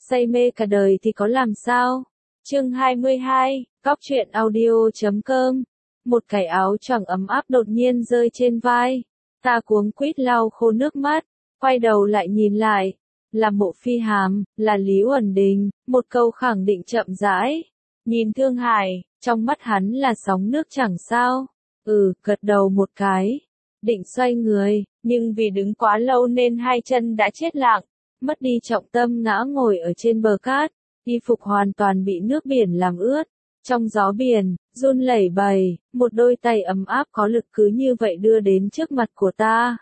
say mê cả đời thì có làm sao? Chương 22, Góc truyện audio.com. Một cái áo choàng ấm áp đột nhiên rơi trên vai. Ta cuống quýt lau khô nước mắt, quay đầu lại nhìn lại. Là Mộ Phi Hàm, là Lý Uẩn Đình, một câu khẳng định chậm rãi. Nhìn Thương Hải, trong mắt hắn là sóng nước chẳng sao. Gật đầu một cái. Định xoay người, nhưng vì đứng quá lâu nên hai chân đã chết lặng, mất đi trọng tâm ngã ngồi ở trên bờ cát, y phục hoàn toàn bị nước biển làm ướt. Trong gió biển, run lẩy bẩy, một đôi tay ấm áp có lực cứ như vậy đưa đến trước mặt của ta.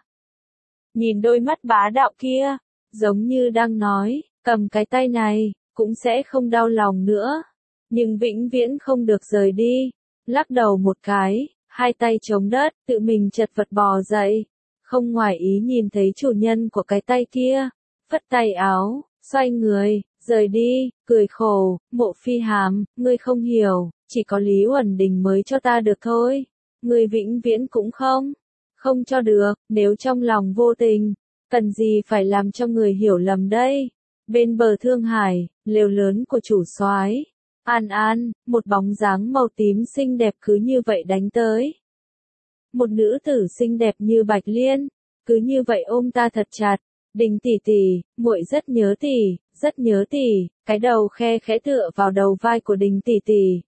Nhìn đôi mắt bá đạo kia, giống như đang nói, cầm cái tay này, cũng sẽ không đau lòng nữa, nhưng vĩnh viễn không được rời đi. Lắc đầu một cái, hai tay chống đất, tự mình chật vật bò dậy, không ngoài ý nhìn thấy chủ nhân của cái tay kia, phất tay áo, xoay người, rời đi, cười khổ. Mộ Phi Hàm, ngươi không hiểu, chỉ có Lý Uẩn Đình mới cho ta được thôi, ngươi vĩnh viễn cũng không cho được. Nếu trong lòng vô tình, cần gì phải làm cho người hiểu lầm đây. Bên bờ Thương Hải, lều lớn của chủ soái An An, một bóng dáng màu tím xinh đẹp cứ như vậy đánh tới. Một nữ tử xinh đẹp như Bạch Liên, cứ như vậy ôm ta thật chặt. Đình tỷ tỷ, muội rất nhớ tỷ, rất nhớ tỷ. Cái đầu khe khẽ tựa vào đầu vai của Đình tỷ tỷ.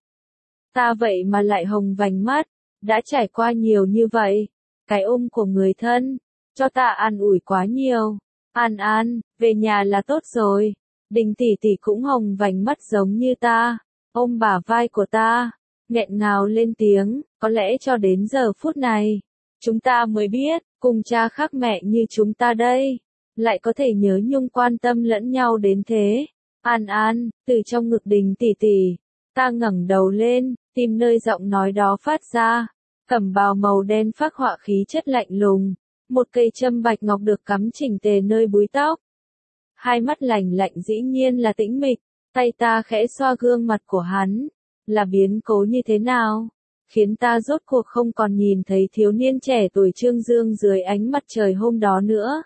Ta vậy mà lại hồng vành mắt, đã trải qua nhiều như vậy. Cái ôm của người thân, cho ta an ủi quá nhiều. An An, về nhà là tốt rồi. Đình tỷ tỷ cũng hồng vành mắt giống như ta, ôm bả vai của ta, nghẹn ngào lên tiếng. Có lẽ cho đến giờ phút này, chúng ta mới biết, cùng cha khác mẹ như chúng ta đây, lại có thể nhớ nhung quan tâm lẫn nhau đến thế. An An, từ trong ngực Đình tỷ tỷ, ta ngẩng đầu lên, tìm nơi giọng nói đó phát ra. Cẩm bào màu đen phác họa khí chất lạnh lùng, một cây châm bạch ngọc được cắm chỉnh tề nơi búi tóc. Hai mắt lạnh lạnh dĩ nhiên là tĩnh mịch, tay ta khẽ xoa gương mặt của hắn, là biến cố như thế nào, khiến ta rốt cuộc không còn nhìn thấy thiếu niên trẻ tuổi trương dương dưới ánh mặt trời hôm đó nữa.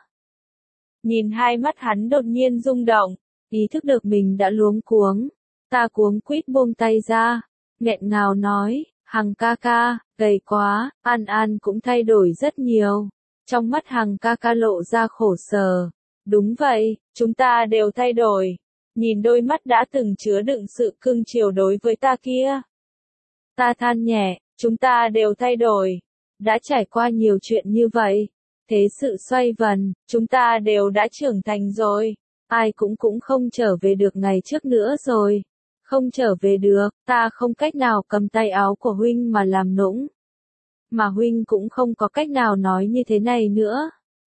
Nhìn hai mắt hắn đột nhiên rung động, ý thức được mình đã luống cuống, ta cuống quýt buông tay ra, nghẹn ngào nói, Hằng ca ca, gầy quá. An An cũng thay đổi rất nhiều. Trong mắt Hằng ca ca lộ ra khổ sở. Đúng vậy, chúng ta đều thay đổi. Nhìn đôi mắt đã từng chứa đựng sự cưng chiều đối với ta kia. Ta than nhẹ, chúng ta đều thay đổi. Đã trải qua nhiều chuyện như vậy. Thế sự xoay vần, chúng ta đều đã trưởng thành rồi. Ai cũng không trở về được ngày trước nữa rồi. Không trở về được, ta không cách nào cầm tay áo của huynh mà làm nũng. Mà huynh cũng không có cách nào nói như thế này nữa.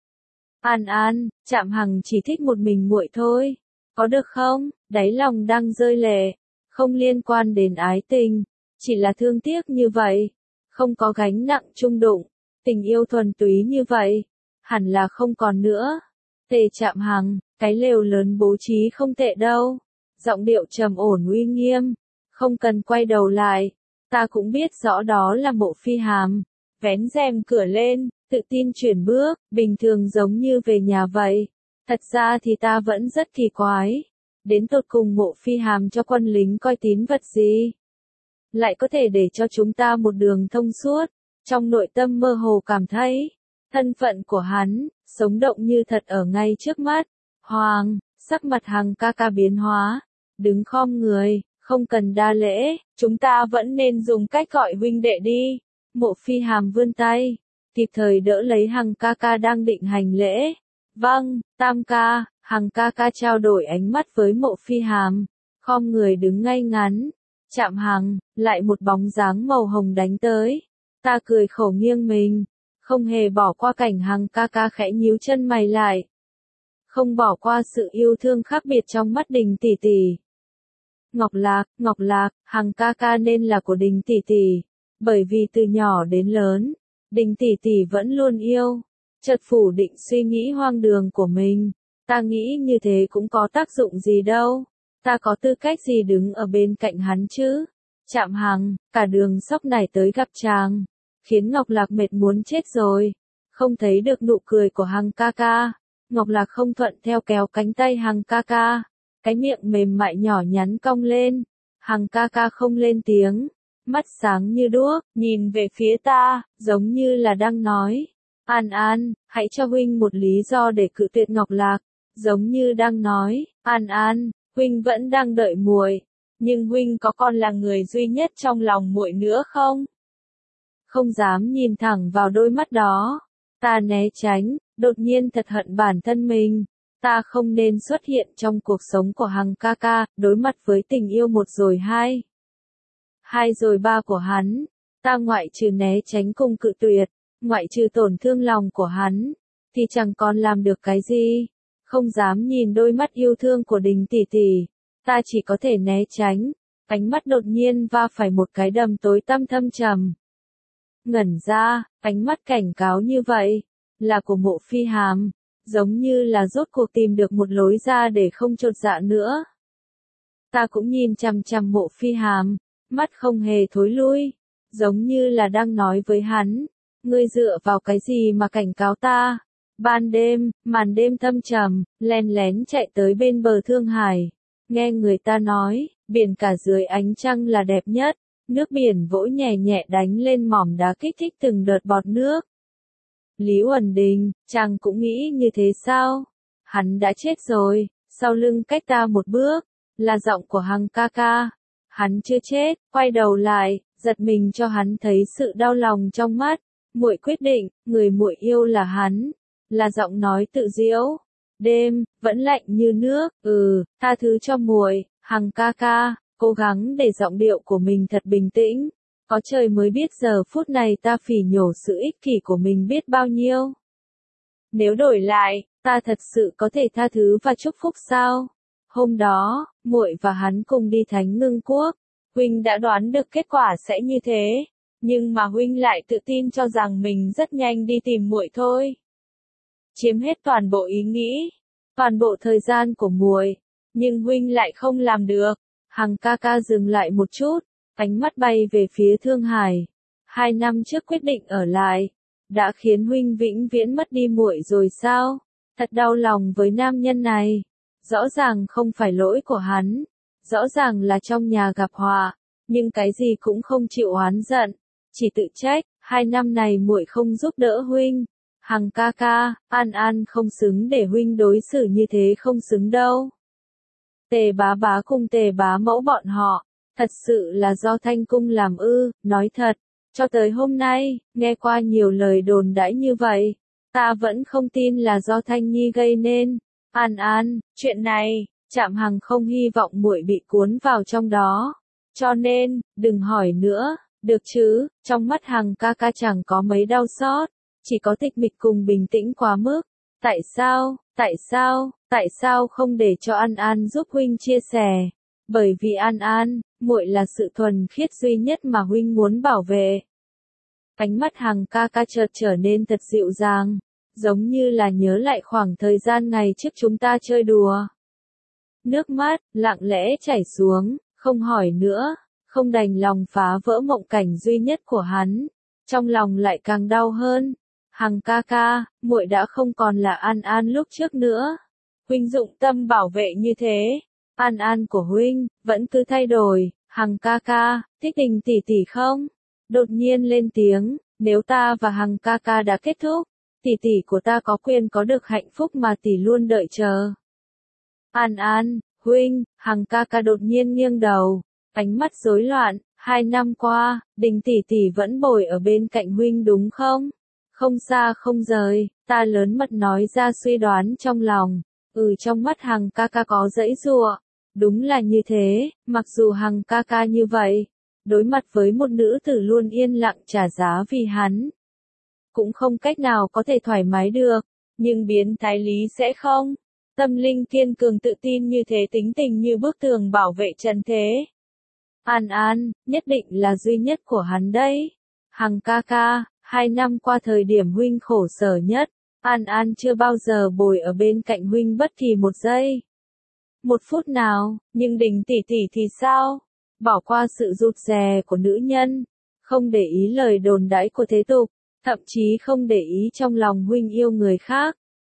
An An, Trạm Hằng chỉ thích một mình muội thôi. Có được không? Đáy lòng đang rơi lệ. Không liên quan đến ái tình. Chỉ là thương tiếc như vậy. Không có gánh nặng chung đụng. Tình yêu thuần túy như vậy. Hẳn là không còn nữa. Tề Trạm Hằng, cái lều lớn bố trí không tệ đâu. Giọng điệu trầm ổn uy nghiêm, không cần quay đầu lại, ta cũng biết rõ đó là Mộ Phi Hàm. Vén rèm cửa lên, tự tin chuyển bước, bình thường giống như về nhà vậy. Thật ra thì ta vẫn rất kỳ quái, đến tột cùng Mộ Phi Hàm cho quân lính coi tín vật gì, lại có thể để cho chúng ta một đường thông suốt. Trong nội tâm mơ hồ cảm thấy, thân phận của hắn, sống động như thật ở ngay trước mắt. Hoàng, sắc mặt Hằng ca ca biến hóa. Đứng khom người, không cần đa lễ, chúng ta vẫn nên dùng cách gọi huynh đệ đi. Mộ Phi Hàm vươn tay, kịp thời đỡ lấy Hằng ca ca đang định hành lễ. Vâng, Tam ca. Hằng ca ca trao đổi ánh mắt với Mộ Phi Hàm, khom người đứng ngay ngắn. Trạm Hằng, lại một bóng dáng màu hồng đánh tới. Ta cười khổ nghiêng mình, không hề bỏ qua cảnh Hằng ca ca khẽ nhíu chân mày lại. Không bỏ qua sự yêu thương khác biệt trong mắt Đình tỷ tỷ. Ngọc Lạc, Hằng ca ca nên là của Đình tỷ tỷ, bởi vì từ nhỏ đến lớn, Đình tỷ tỷ vẫn luôn yêu. Chợt phủ định suy nghĩ hoang đường của mình, ta nghĩ như thế cũng có tác dụng gì đâu, ta có tư cách gì đứng ở bên cạnh hắn chứ. Trạm Hằng, cả đường sóc nảy tới gặp chàng, khiến Ngọc Lạc mệt muốn chết rồi, không thấy được nụ cười của Hằng ca ca. Ngọc Lạc không thuận theo kéo cánh tay Hằng ca ca, cái miệng mềm mại nhỏ nhắn cong lên. Hằng ca ca không lên tiếng, mắt sáng như đuốc, nhìn về phía ta, giống như là đang nói, An An, hãy cho huynh một lý do để cự tuyệt Ngọc Lạc, giống như đang nói, An An, huynh vẫn đang đợi muội, nhưng huynh có còn là người duy nhất trong lòng muội nữa không? Không dám nhìn thẳng vào đôi mắt đó, ta né tránh, đột nhiên thật hận bản thân mình. Ta không nên xuất hiện trong cuộc sống của Hằng ca ca, đối mặt với tình yêu một rồi hai. Hai rồi ba của hắn. Ta ngoại trừ né tránh cùng cự tuyệt, ngoại trừ tổn thương lòng của hắn, thì chẳng còn làm được cái gì. Không dám nhìn đôi mắt yêu thương của Đình tỷ tỷ. Ta chỉ có thể né tránh. Ánh mắt đột nhiên va phải một cái đầm tối tăm thâm trầm. Ngẩn ra, ánh mắt cảnh cáo như vậy, là của Mộ Phi Hàm. Giống như là rốt cuộc tìm được một lối ra để không chột dạ nữa. Ta cũng nhìn chằm chằm Mộ Phi Hàm, mắt không hề thối lui, giống như là đang nói với hắn, ngươi dựa vào cái gì mà cảnh cáo ta? Ban đêm, màn đêm thâm trầm, len lén chạy tới bên bờ Thương Hải, nghe người ta nói, biển cả dưới ánh trăng là đẹp nhất, nước biển vỗ nhẹ nhẹ đánh lên mỏm đá kích thích từng đợt bọt nước. Lý Uẩn Đình, chàng cũng nghĩ như thế sao? Hắn đã chết rồi, sau lưng cách ta một bước, là giọng của Hằng ca ca. Hắn chưa chết, quay đầu lại, giật mình cho hắn thấy sự đau lòng trong mắt. Muội quyết định, người muội yêu là hắn, là giọng nói tự diễu. Đêm vẫn lạnh như nước, tha thứ cho muội, Hằng ca ca, cố gắng để giọng điệu của mình thật bình tĩnh. Có trời mới biết giờ phút này ta phỉ nhổ sự ích kỷ của mình biết bao nhiêu. Nếu đổi lại, ta thật sự có thể tha thứ và chúc phúc sao? Hôm đó, muội và hắn cùng đi Thánh Ngưng Quốc. Huynh đã đoán được kết quả sẽ như thế, nhưng mà huynh lại tự tin cho rằng mình rất nhanh đi tìm muội thôi. Chiếm hết toàn bộ ý nghĩ, toàn bộ thời gian của muội, nhưng huynh lại không làm được. Hằng ca ca dừng lại một chút. Ánh mắt bay về phía Thương Hải. 2 năm trước quyết định ở lại, đã khiến huynh vĩnh viễn mất đi muội rồi sao? Thật đau lòng với nam nhân này. Rõ ràng không phải lỗi của hắn, rõ ràng là trong nhà gặp họa, nhưng cái gì cũng không chịu oán giận, chỉ tự trách, 2 năm này muội không giúp đỡ huynh. Hằng ca ca, An An không xứng để huynh đối xử như thế, không xứng đâu. Tề bá bá cùng Tề bá mẫu bọn họ. Thật sự là do Thanh Cung làm ư? Nói thật, cho tới hôm nay, nghe qua nhiều lời đồn đãi như vậy, ta vẫn không tin là do Thanh Nhi gây nên. An An, chuyện này, Trạm Hằng không hy vọng muội bị cuốn vào trong đó. Cho nên, đừng hỏi nữa, được chứ? Trong mắt Hằng ca ca chẳng có mấy đau xót, chỉ có tịch mịch cùng bình tĩnh quá mức. Tại sao không để cho An An giúp huynh chia sẻ? Bởi vì An An, muội là sự thuần khiết duy nhất mà huynh muốn bảo vệ. Ánh mắt Hằng ca ca chợt trở nên thật dịu dàng, giống như là nhớ lại khoảng thời gian ngày trước chúng ta chơi đùa. Nước mắt, lặng lẽ chảy xuống, không hỏi nữa, không đành lòng phá vỡ mộng cảnh duy nhất của hắn. Trong lòng lại càng đau hơn. Hằng ca ca, muội đã không còn là An An lúc trước nữa. Huynh dụng tâm bảo vệ như thế. An An của huynh, vẫn cứ thay đổi. Hằng ca ca, thích Đình tỷ tỷ không? Đột nhiên lên tiếng, nếu ta và Hằng ca ca đã kết thúc, tỷ tỷ của ta có quyền có được hạnh phúc mà tỷ luôn đợi chờ. An An, huynh, Hằng ca ca đột nhiên nghiêng đầu, ánh mắt rối loạn. 2 năm qua, Đình tỷ tỷ vẫn bồi ở bên cạnh huynh đúng không? Không xa không rời, ta lớn mật nói ra suy đoán trong lòng. Trong mắt Hằng ca ca có giãy giụa. Đúng là như thế, mặc dù Hằng ca ca như vậy, đối mặt với một nữ tử luôn yên lặng trả giá vì hắn, cũng không cách nào có thể thoải mái được, nhưng biến thái Lý sẽ không. Tâm linh kiên cường tự tin như thế, tính tình như bức tường bảo vệ trần thế. An An, nhất định là duy nhất của hắn đấy. Hằng ca ca, 2 năm qua thời điểm huynh khổ sở nhất, An An chưa bao giờ bồi ở bên cạnh huynh bất kỳ một giây. Một phút nào, nhưng Đình tỷ tỷ thì sao? Bỏ qua sự rụt rè của nữ nhân, không để ý lời đồn đãi của thế tục, thậm chí không để ý trong lòng huynh yêu người khác,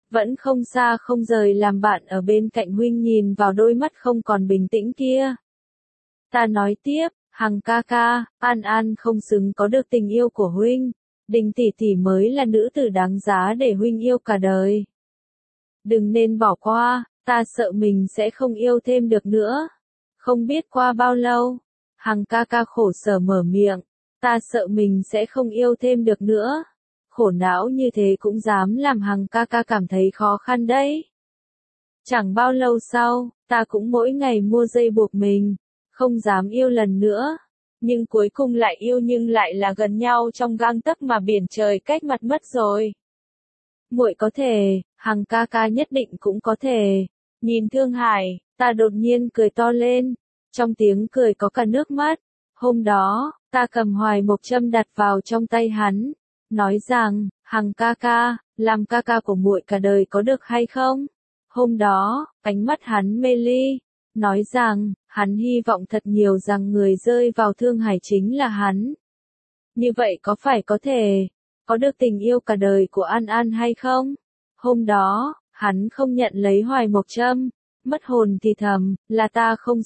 vẫn không xa không rời làm bạn ở bên cạnh huynh nhìn vào đôi mắt không còn bình tĩnh kia. Ta nói tiếp, Hằng ca ca, An An không xứng có được tình yêu của huynh, Đình tỷ tỷ mới là nữ tử đáng giá để huynh yêu cả đời. Đừng nên bỏ qua, ta sợ mình sẽ không yêu thêm được nữa. Không biết qua bao lâu, Hằng ca ca khổ sở mở miệng, ta sợ mình sẽ không yêu thêm được nữa. Khổ não như thế cũng dám làm Hằng ca ca cảm thấy khó khăn đấy. Chẳng bao lâu sau, ta cũng mỗi ngày mua dây buộc mình, không dám yêu lần nữa. Nhưng cuối cùng lại yêu nhưng lại là gần nhau trong gang tấc mà biển trời cách mặt mất rồi. Muội có thể, Hằng ca ca nhất định cũng có thể. Nhìn Thương Hải, ta đột nhiên cười to lên, trong tiếng cười có cả nước mắt. Hôm đó, ta cầm Hoài Mộc Châm đặt vào trong tay hắn, nói rằng, Hằng ca ca, làm ca ca của muội cả đời có được hay không? Hôm đó, ánh mắt hắn mê ly, nói rằng, hắn hy vọng thật nhiều rằng người rơi vào Thương Hải chính là hắn. Như vậy có phải có thể, có được tình yêu cả đời của An An hay không? Hôm đó, hắn không nhận lấy Hoài Mộc Châm, mất hồn thì thầm, là ta không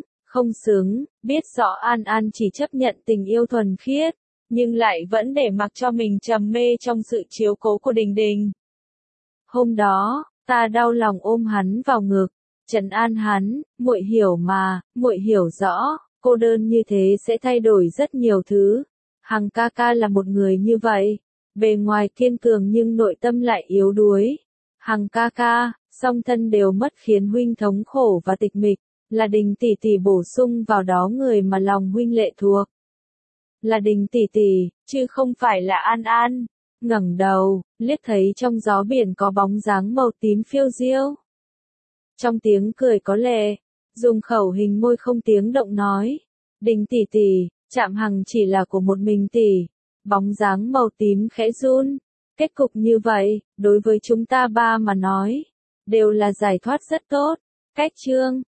xứng, biết rõ An An chỉ chấp nhận tình yêu thuần khiết, nhưng lại vẫn để mặc cho mình trầm mê trong sự chiếu cố của Đình Đình. Hôm đó, ta đau lòng ôm hắn vào ngực, trấn an hắn, muội hiểu mà, muội hiểu rõ, cô đơn như thế sẽ thay đổi rất nhiều thứ. Hằng ca ca là một người như vậy, bề ngoài kiên cường nhưng nội tâm lại yếu đuối. Hằng ca ca, song thân đều mất khiến huynh thống khổ và tịch mịch, là Đình tỷ tỷ bổ sung vào đó người mà lòng huynh lệ thuộc. Là Đình tỷ tỷ, chứ không phải là An An. Ngẩng đầu, liếc thấy trong gió biển có bóng dáng màu tím phiêu diêu. Trong tiếng cười có lệ, dùng khẩu hình môi không tiếng động nói, Đình tỷ tỷ, Trạm Hằng chỉ là của một mình tỷ. Bóng dáng màu tím khẽ run. Kết cục như vậy, đối với chúng ta ba mà nói, đều là giải thoát rất tốt. Cách chương